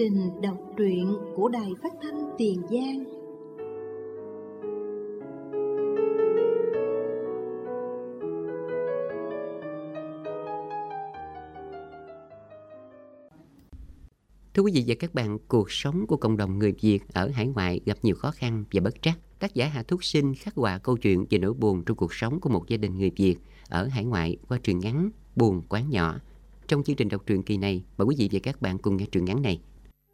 trình đọc truyện của Đài Phát thanh Tiền Giang. Thưa quý vị và các bạn, cuộc sống của cộng đồng người Việt ở hải ngoại gặp nhiều khó khăn và bất trắc. Tác giả Hà Thúc Sinh khắc họa câu chuyện về nỗi buồn trong cuộc sống của một gia đình người Việt ở hải ngoại qua truyện ngắn Buồn Quán Nhỏ. Trong chương trình đọc truyện kỳ này, mời quý vị và các bạn cùng nghe truyện ngắn này.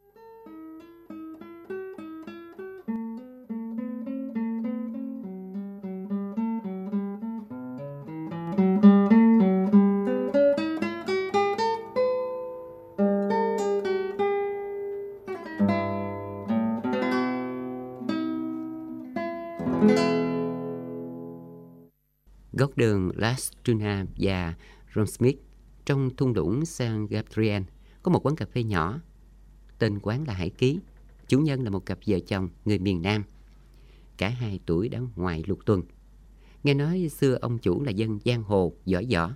Góc đường Las Tunas và Romsmith trong thung lũng San Gabriel có một quán cà phê nhỏ. Tên quán là Hải Ký. Chủ nhân là một cặp vợ chồng người miền Nam. Cả hai tuổi đã ngoài lục tuần. Nghe nói xưa ông chủ là dân giang hồ giỏi võ.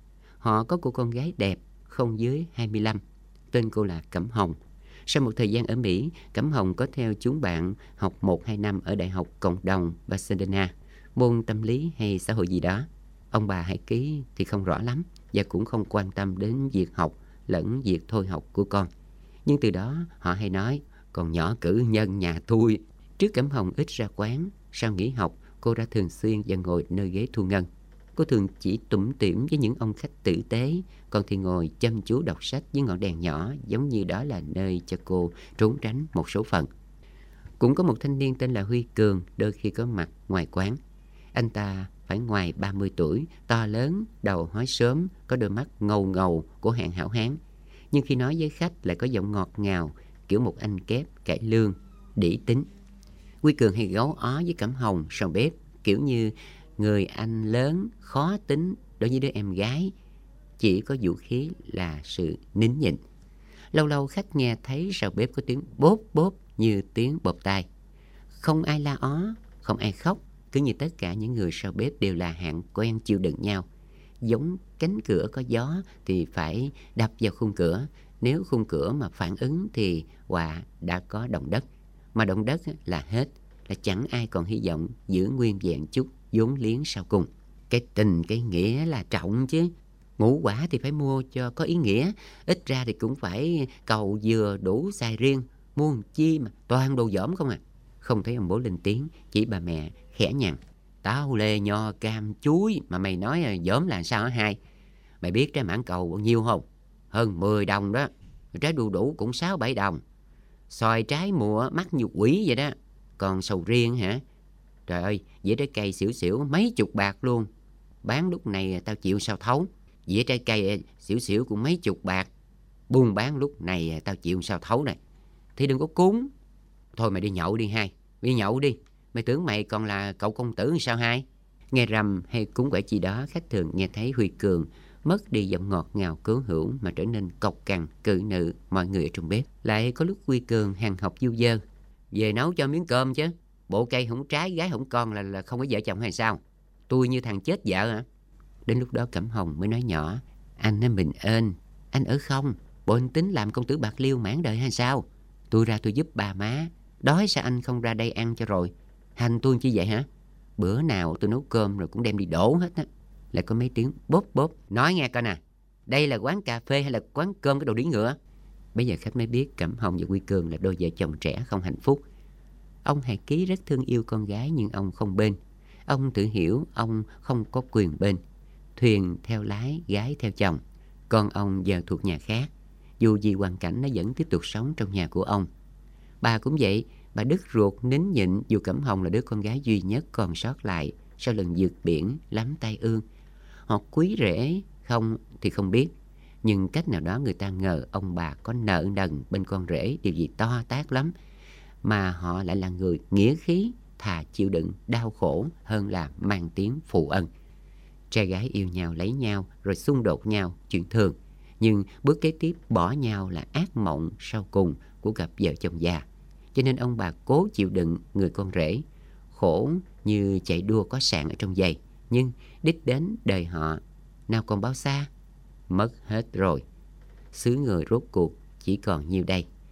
Họ có cô con gái đẹp không dưới 25. Tên cô là Cẩm Hồng. Sau một thời gian ở Mỹ, Cẩm Hồng có theo chúng bạn học 1-2 năm ở Đại học Cộng đồng Pasadena, môn tâm lý hay xã hội gì đó. Ông bà Hải Ký thì không rõ lắm và cũng không quan tâm đến việc học lẫn việc thôi học của con. Nhưng từ đó họ hay nói, còn nhỏ cử nhân nhà tôi. Trước Cẩm Hồng ít ra quán, sau nghỉ học cô ra thường xuyên và ngồi nơi ghế thu ngân. Cô thường chỉ tủm tỉm với những ông khách tử tế, còn thì ngồi chăm chú đọc sách với ngọn đèn nhỏ, giống như đó là nơi cho cô trốn tránh một số phận. Cũng có một thanh niên tên là Huy Cường đôi khi có mặt ngoài quán. Anh ta phải ngoài 30 tuổi, to lớn, đầu hói xốm, có đôi mắt ngầu ngầu của hạng hảo hán. Nhưng khi nói với khách lại có giọng ngọt ngào, kiểu một anh kép, cải lương, đĩ tính. Huy Cường hay gấu ó với Cẩm Hồng sau bếp, kiểu như người anh lớn, khó tính đối với đứa em gái. Chỉ có vũ khí là sự nín nhịn. Lâu lâu khách nghe thấy sau bếp có tiếng bốp bốp như tiếng bộp tai. Không ai la ó, không ai khóc. Cứ như tất cả những người sau bếp đều là hạng quen chịu đựng nhau. Giống cánh cửa có gió thì phải đập vào khung cửa. Nếu khung cửa mà phản ứng thì họa đã có động đất. Mà động đất là hết, là chẳng ai còn hy vọng giữ nguyên vẹn chút vốn liếng sau cùng. Cái tình cái nghĩa là trọng chứ. Ngũ quả thì phải mua cho có ý nghĩa. Ít ra thì cũng phải cầu vừa đủ xài riêng. Mua chi mà toàn đồ dỏm không à. Không thấy ông bố lên tiếng, chỉ bà mẹ khẽ nhằn. Táo lê nho cam chuối mà mày nói dỏm là sao hả hai? Mày biết trái mãng cầu bao nhiêu không? Hơn 10 đồng đó. Trái đu đủ cũng 6-7 đồng. Xoài trái mùa mắc như quỷ vậy đó. Còn sầu riêng hả? Trời ơi, dĩa trái cây xỉu xỉu mấy chục bạc luôn. Bán lúc này tao chịu sao thấu. Dĩa trái cây xỉu xỉu cũng mấy chục bạc. Buôn bán lúc này tao chịu sao thấu này. Thì đừng có cúng. Thôi mày đi nhậu đi hai. Đi nhậu đi. Mày tưởng mày còn là cậu công tử sao hai? Nghe rằm hay cúng quẻ chi đó, khách thường nghe thấy Huy Cường mất đi giọng ngọt ngào cứu hữu mà trở nên cộc cằn cự nữ mọi người ở trong bếp. Lại có lúc Huy Cường hàng học du dơ. Về nấu cho miếng cơm chứ. Bộ cây không trái gái không con là không có vợ chồng hay sao? Tôi như thằng chết vợ hả? Đến lúc đó Cẩm Hồng mới nói nhỏ. Anh nói mình ơn. Anh ở không? Bộ anh tính làm công tử bạc liêu mãn đời hay sao? Tôi ra tôi giúp bà má. Đói sao anh không ra đây ăn cho rồi? Hành tôi chi vậy hả? Bữa nào tôi nấu cơm rồi cũng đem đi đổ hết á. Lại có mấy tiếng bốp bốp. Nói nghe coi nè, đây là quán cà phê hay là quán cơm cái đồ đĩ ngựa? Bây giờ khách mới biết Cẩm Hồng và Huy Cường là đôi vợ chồng trẻ không hạnh phúc. Ông Hải Ký rất thương yêu con gái nhưng ông không bên. Ông tự hiểu ông không có quyền bên. Thuyền theo lái, gái theo chồng. Con ông giờ thuộc nhà khác. Dù gì hoàn cảnh nó vẫn tiếp tục sống trong nhà của ông. Bà cũng vậy. Bà đứt ruột nín nhịn dù Cẩm Hồng là đứa con gái duy nhất còn sót lại sau lần vượt biển lắm tai ương. Họ quý rễ không thì không biết. Nhưng cách nào đó người ta ngờ ông bà có nợ nần bên con rể điều gì to tát lắm. Mà họ lại là người nghĩa khí, thà chịu đựng đau khổ hơn là mang tiếng phụ ân. Trai gái yêu nhau lấy nhau rồi xung đột nhau chuyện thường. Nhưng bước kế tiếp bỏ nhau là ác mộng sau cùng của cặp vợ chồng già. Cho nên ông bà cố chịu đựng người con rể. Khổ như chạy đua có sạn ở trong giày. Nhưng đích đến đời họ nào còn bao xa. Mất hết rồi. Xứ người rốt cuộc chỉ còn nhiêu đây.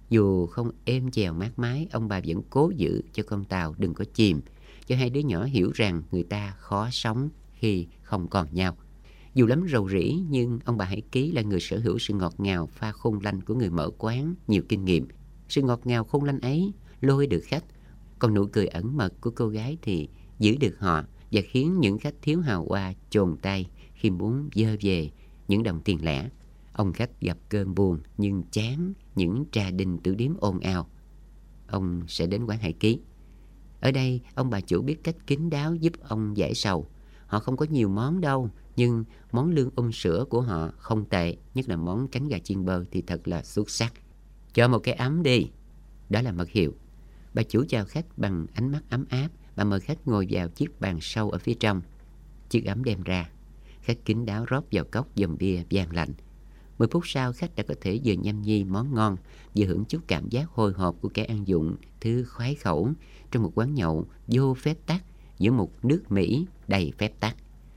Dù không êm chèo mát mái, ông bà vẫn cố giữ cho con tàu đừng có chìm, cho hai đứa nhỏ hiểu rằng người ta khó sống khi không còn nhau. Dù lắm rầu rĩ, nhưng ông bà Hải Ký là người sở hữu sự ngọt ngào pha khôn lanh của người mở quán, nhiều kinh nghiệm. Sự ngọt ngào khôn lanh ấy lôi được khách, còn nụ cười ẩn mật của cô gái thì giữ được họ và khiến những khách thiếu hào hoa chồn tay khi muốn vơ về những đồng tiền lẻ. Ông khách gặp cơn buồn nhưng chán những trà đình tử điếm ồn ào, ông sẽ đến quán Hải Ký. Ở đây, ông bà chủ biết cách kín đáo giúp ông giải sầu. Họ không có nhiều món đâu, nhưng món lương sữa của họ không tệ, nhất là món cánh gà chiên bơ thì thật là xuất sắc. Cho một cái ấm đi. Đó là mật hiệu. Bà chủ chào khách bằng ánh mắt ấm áp. Bà mời khách ngồi vào chiếc bàn sâu ở phía trong. Chiếc ấm đem ra. Khách kín đáo rót vào cốc dòng bia vang lạnh. 10 phút sau, khách đã có thể vừa nhâm nhi món ngon, vừa hưởng chút cảm giác hồi hộp của kẻ ăn dụng thứ khoái khẩu trong một quán nhậu vô phép tắc giữa một nước Mỹ đầy phép tắc.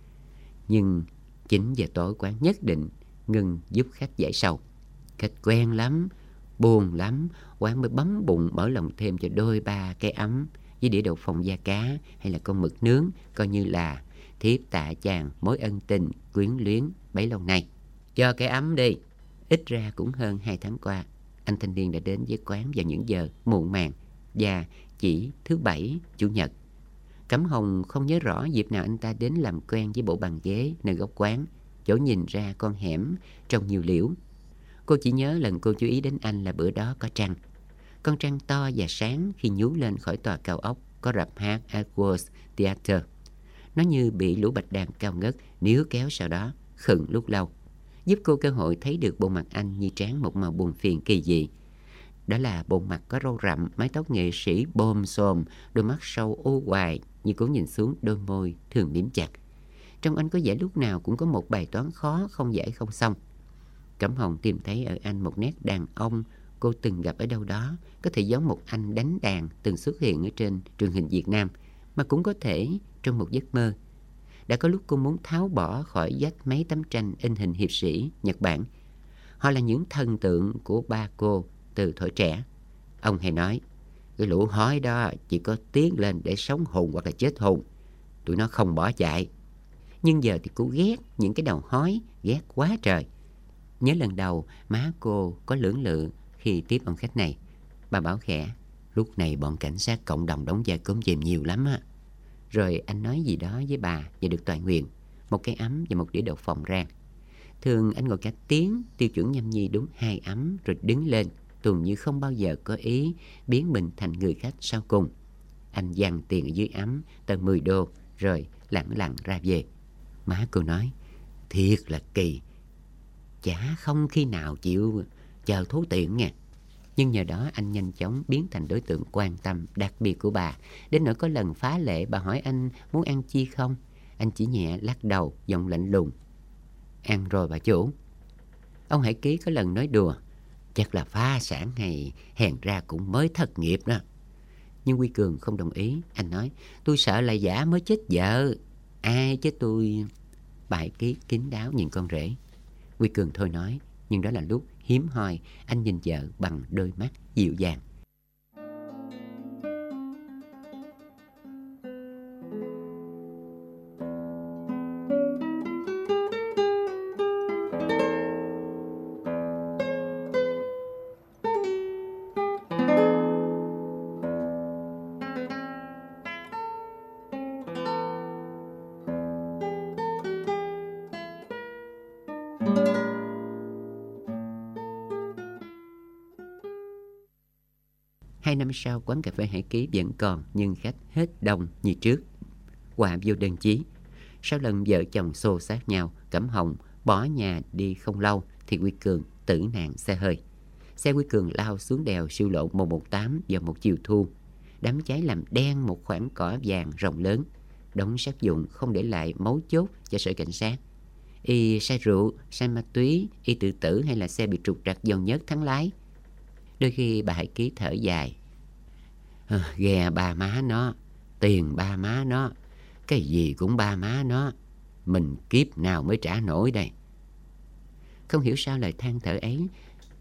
Nhưng 9 giờ tối quán nhất định ngừng giúp khách giải sầu. Khách quen lắm, buồn lắm, quán mới bấm bụng mở lòng thêm cho đôi ba cái ấm với đĩa đậu phộng da cá hay là con mực nướng, coi như là thiếp tạ chàng mối ân tình quyến luyến bấy lâu nay. Cho cái ấm đi. Ít ra cũng hơn 2 tháng qua, anh thanh niên đã đến với quán vào những giờ muộn màng và chỉ thứ Bảy, Chủ nhật. Cẩm Hồng không nhớ rõ dịp nào anh ta đến làm quen với bộ bàn ghế nơi góc quán, chỗ nhìn ra con hẻm trồng nhiều liễu. Cô chỉ nhớ lần cô chú ý đến anh là bữa đó có trăng. Con trăng to và sáng khi nhú lên khỏi tòa cao ốc có rạp hát Edwards Theatre. Nó như bị lũ bạch đàn cao ngất níu kéo sau đó khựng lúc lâu, giúp cô cơ hội thấy được bộ mặt anh như tráng một màu buồn phiền kỳ dị. Đó là bộ mặt có râu rậm, mái tóc nghệ sĩ bôm xồm, đôi mắt sâu u hoài như cố nhìn xuống đôi môi thường mím chặt. Trong anh có vẻ lúc nào cũng có một bài toán khó không giải không xong. Cẩm Hồng tìm thấy ở anh một nét đàn ông cô từng gặp ở đâu đó, có thể giống một anh đánh đàn từng xuất hiện ở trên truyền hình Việt Nam, mà cũng có thể trong một giấc mơ. Đã có lúc cô muốn tháo bỏ khỏi vách mấy tấm tranh in hình hiệp sĩ Nhật Bản. Họ là những thần tượng của ba cô từ thuở trẻ. Ông hay nói, cái lũ hói đó chỉ có tiến lên để sống hồn hoặc là chết hồn. Tụi nó không bỏ chạy. Nhưng giờ thì cô ghét những cái đầu hói, ghét quá trời. Nhớ lần đầu má cô có lưỡng lự khi tiếp ông khách này. Bà bảo khẽ, lúc này bọn cảnh sát cộng đồng đóng vai cốm chìm nhiều lắm á. Rồi anh nói gì đó với bà và được toại nguyện, một cái ấm và một đĩa đậu phộng rang. Thường anh ngồi cả tiếng, tiêu chuẩn nhâm nhi đúng 2 ấm rồi đứng lên, tuần như không bao giờ có ý biến mình thành người khách sau cùng. Anh dằn tiền ở dưới ấm tận 10 đô rồi lẳng lặng ra về. Má cô nói, thiệt là kỳ, chả không khi nào chịu chờ thú tiện nha. Nhưng nhờ đó anh nhanh chóng biến thành đối tượng quan tâm đặc biệt của bà. Đến nỗi có lần phá lệ bà hỏi anh muốn ăn chi không, anh chỉ nhẹ lắc đầu, giọng lạnh lùng, ăn rồi bà chủ. Ông Hải Ký có lần nói đùa, chắc là phá sản hay hèn ra cũng mới thất nghiệp đó. Nhưng Quy Cường không đồng ý. Anh nói, tôi sợ là giả mới chết vợ. Ai chứ tôi... Bà Hải Ký kín đáo nhìn con rể. Quy Cường thôi nói, nhưng đó là lúc hiếm hoi anh nhìn vợ bằng đôi mắt dịu dàng. Hai năm sau, quán cà phê Hải Ký vẫn còn, nhưng khách hết đông như trước. Họa vô đơn chí. Sau lần vợ chồng xô xát nhau, Cẩm Hồng bỏ nhà đi không lâu thì Quy Cường tử nạn xe hơi. Xe Quy Cường lao xuống đèo siêu lộ 118 vào một chiều thu. Đám cháy làm đen một khoảng cỏ vàng rộng lớn. Đống sắt vụn không để lại mấu chốt cho sở cảnh sát. Y say rượu, say ma túy, y tự tử hay là xe bị trục trặc dầu nhớt thắng lái. Đôi khi bà Hải Ký thở dài, ghe ba má nó, tiền ba má nó, cái gì cũng ba má nó, mình kiếp nào mới trả nổi đây. Không hiểu sao lời than thở ấy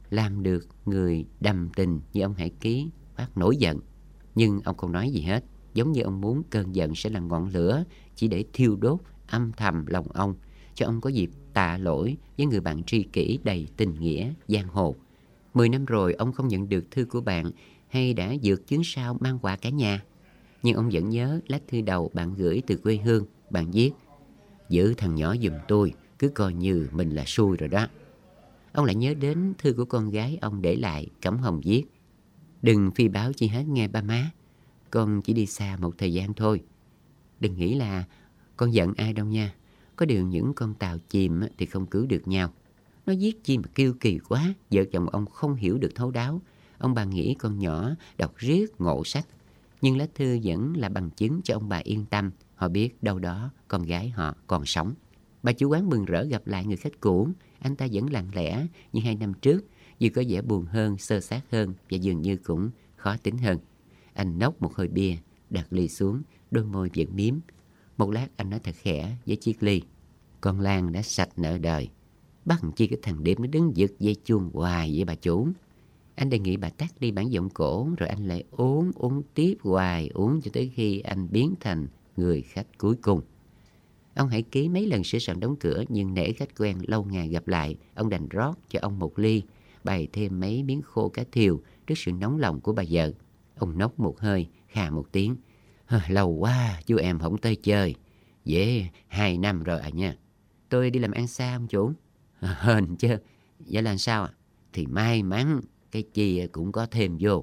làm được người đầm tình như ông Hải Ký phát nổi giận. Nhưng ông không nói gì hết, giống như ông muốn cơn giận sẽ là ngọn lửa chỉ để thiêu đốt âm thầm lòng ông, cho ông có dịp tạ lỗi với người bạn tri kỷ đầy tình nghĩa giang hồ. 10 năm rồi ông không nhận được thư của bạn hay đã vượt chuyến sao mang quà cả nhà. Nhưng ông vẫn nhớ lá thư đầu bạn gửi từ quê hương. Bạn viết: giữ thằng nhỏ giùm tôi, cứ coi như mình là xui rồi đó. Ông lại nhớ đến thư của con gái ông để lại. Cẩm Hồng viết: đừng phi báo chi hết nghe ba má, con chỉ đi xa một thời gian thôi. Đừng nghĩ là con giận ai đâu nha. Có điều những con tàu chìm thì không cứu được nhau. Nó viết chi mà kiêu kỳ quá, vợ chồng ông không hiểu được thấu đáo. Ông bà nghĩ con nhỏ đọc riết ngộ sách. Nhưng lá thư vẫn là bằng chứng cho ông bà yên tâm. Họ biết đâu đó con gái họ còn sống. Bà chủ quán mừng rỡ gặp lại người khách cũ. Anh ta vẫn lặng lẽ như 2 năm trước, vừa có vẻ buồn hơn, sơ sát hơn và dường như cũng khó tính hơn. Anh nốc một hơi bia, đặt ly xuống, đôi môi vẫn miếm. Một lát anh nói thật khẽ với chiếc ly: con Lan đã sạch nợ đời. Bắt chi cái thằng Điệp nó đứng giật dây chuông hoài vậy bà chủ. Anh đề nghị bà tắt đi bản giọng cổ, rồi anh lại uống tiếp hoài, uống cho tới khi anh biến thành người khách cuối cùng. Ông Hải Ký mấy lần sửa soạn đóng cửa, nhưng nể khách quen lâu ngày gặp lại, ông đành rót cho ông một ly, bày thêm mấy miếng khô cá thiều trước sự nóng lòng của bà vợ. Ông nốc một hơi, khà một tiếng: lâu quá chú em không tới chơi. Dễ 2 năm rồi à nha. Tôi đi làm ăn xa ông chủ. Hên chứ. Vậy là sao ạ? Thì may mắn, cái chi cũng có thêm vô.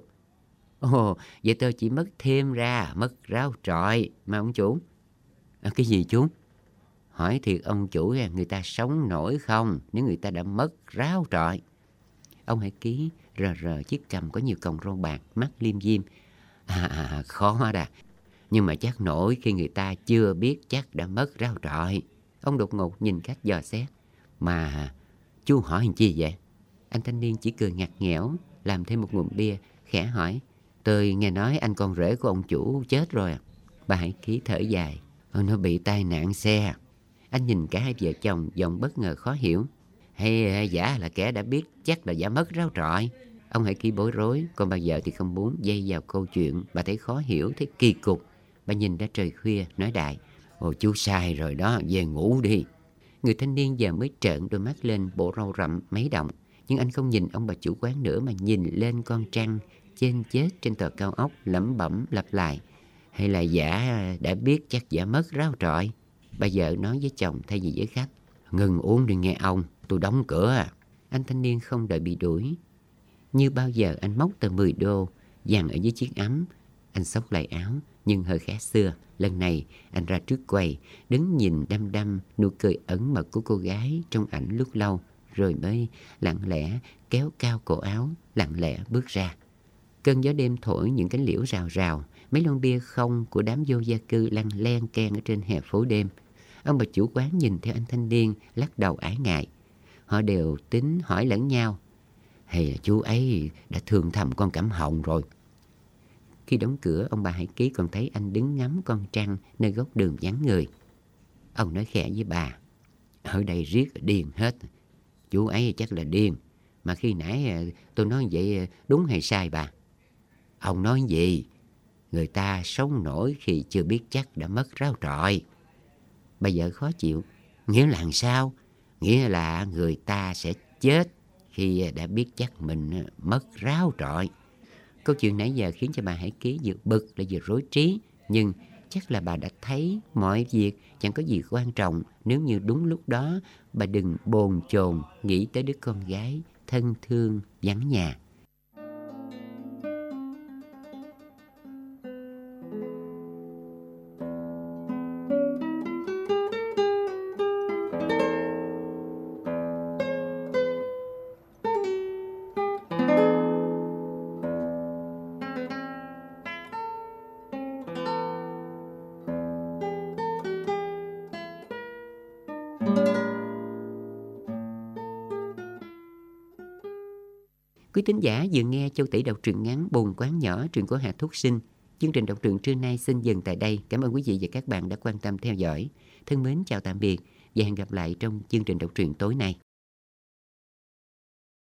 Ồ, vậy tôi chỉ mất thêm ra, mất rau trọi mà ông chủ. Cái gì chú? Hỏi thiệt ông chủ, người ta sống nổi không nếu người ta đã mất rau trọi? Ông Hải Ký rờ chiếc cằm có nhiều cọng râu bạc, mắt liêm diêm. Khó đà. Nhưng mà chắc nổi khi người ta chưa biết chắc đã mất rau trọi. Ông đột ngột nhìn khách dò xét. Mà chú hỏi làm chi vậy? Anh thanh niên chỉ cười ngặt nghẽo, làm thêm một ngụm bia, khẽ hỏi: tôi nghe nói anh con rể của ông chủ chết rồi à? Bà Hải Ký thở dài: nó bị tai nạn xe. Anh nhìn cả hai vợ chồng, giọng bất ngờ khó hiểu. Hay giả là kẻ đã biết chắc là giả mất rau trọi? Ông Hải Ký bối rối, còn bà vợ thì không muốn dây vào câu chuyện. Bà thấy khó hiểu, thấy kỳ cục. Bà nhìn ra trời khuya, nói đại: ồ, chú sai rồi đó, về ngủ đi. Người thanh niên giờ mới trợn đôi mắt lên bộ râu rậm mấy động. Nhưng anh không nhìn ông bà chủ quán nữa, mà nhìn lên con trăng chênh chết trên tờ cao ốc, lẩm bẩm lặp lại: hay là giả đã biết chắc giả mất rau trọi? Bà vợ nói với chồng thay vì với khách: ngừng uống đi nghe ông, tôi đóng cửa à. Anh thanh niên không đợi bị đuổi. Như bao giờ anh móc tờ 10 đô dàn ở dưới chiếc ấm. Anh xốc lại áo, nhưng hơi khác xưa. Lần này anh ra trước quầy, đứng nhìn đăm đăm nụ cười ẩn mật của cô gái trong ảnh lúc lâu, rồi mới lặng lẽ kéo cao cổ áo, lặng lẽ bước ra. Cơn gió đêm thổi những cánh liễu rào rào, mấy lon bia không của đám vô gia cư lăn len ken ở trên hè phố đêm. Ông bà chủ quán nhìn theo anh thanh niên, lắc đầu ái ngại. Họ đều tính hỏi lẫn nhau: hay là chú ấy đã thương thầm con Cẩm Hồng rồi? Khi đóng cửa, ông bà Hải Ký còn thấy anh đứng ngắm con trăng nơi góc đường vắng người. Ông nói khẽ với bà: ở đây riết điên hết. Chú ấy chắc là điên. Mà khi nãy tôi nói vậy đúng hay sai bà? Ông nói gì? Người ta sống nổi khi chưa biết chắc đã mất rau trọi. Bà vợ khó chịu: nghĩa là làm sao? Nghĩa là người ta sẽ chết khi đã biết chắc mình mất rau trọi. Câu chuyện nãy giờ khiến cho bà Hải Ký vừa bực lại vừa rối trí. Nhưng chắc là bà đã thấy mọi việc chẳng có gì quan trọng nếu như đúng lúc đó bà đừng bồn chồn nghĩ tới đứa con gái thân thương vắng nhà. Quý thính giả vừa nghe Châu Tỷ đọc truyện ngắn Bồn Quán Nhỏ, truyện của Hà Thúc Sinh. Chương trình đọc truyện trưa nay xin dừng tại đây. Cảm ơn quý vị và các bạn đã quan tâm theo dõi. Thân mến chào tạm biệt và hẹn gặp lại trong chương trình đọc truyện tối nay.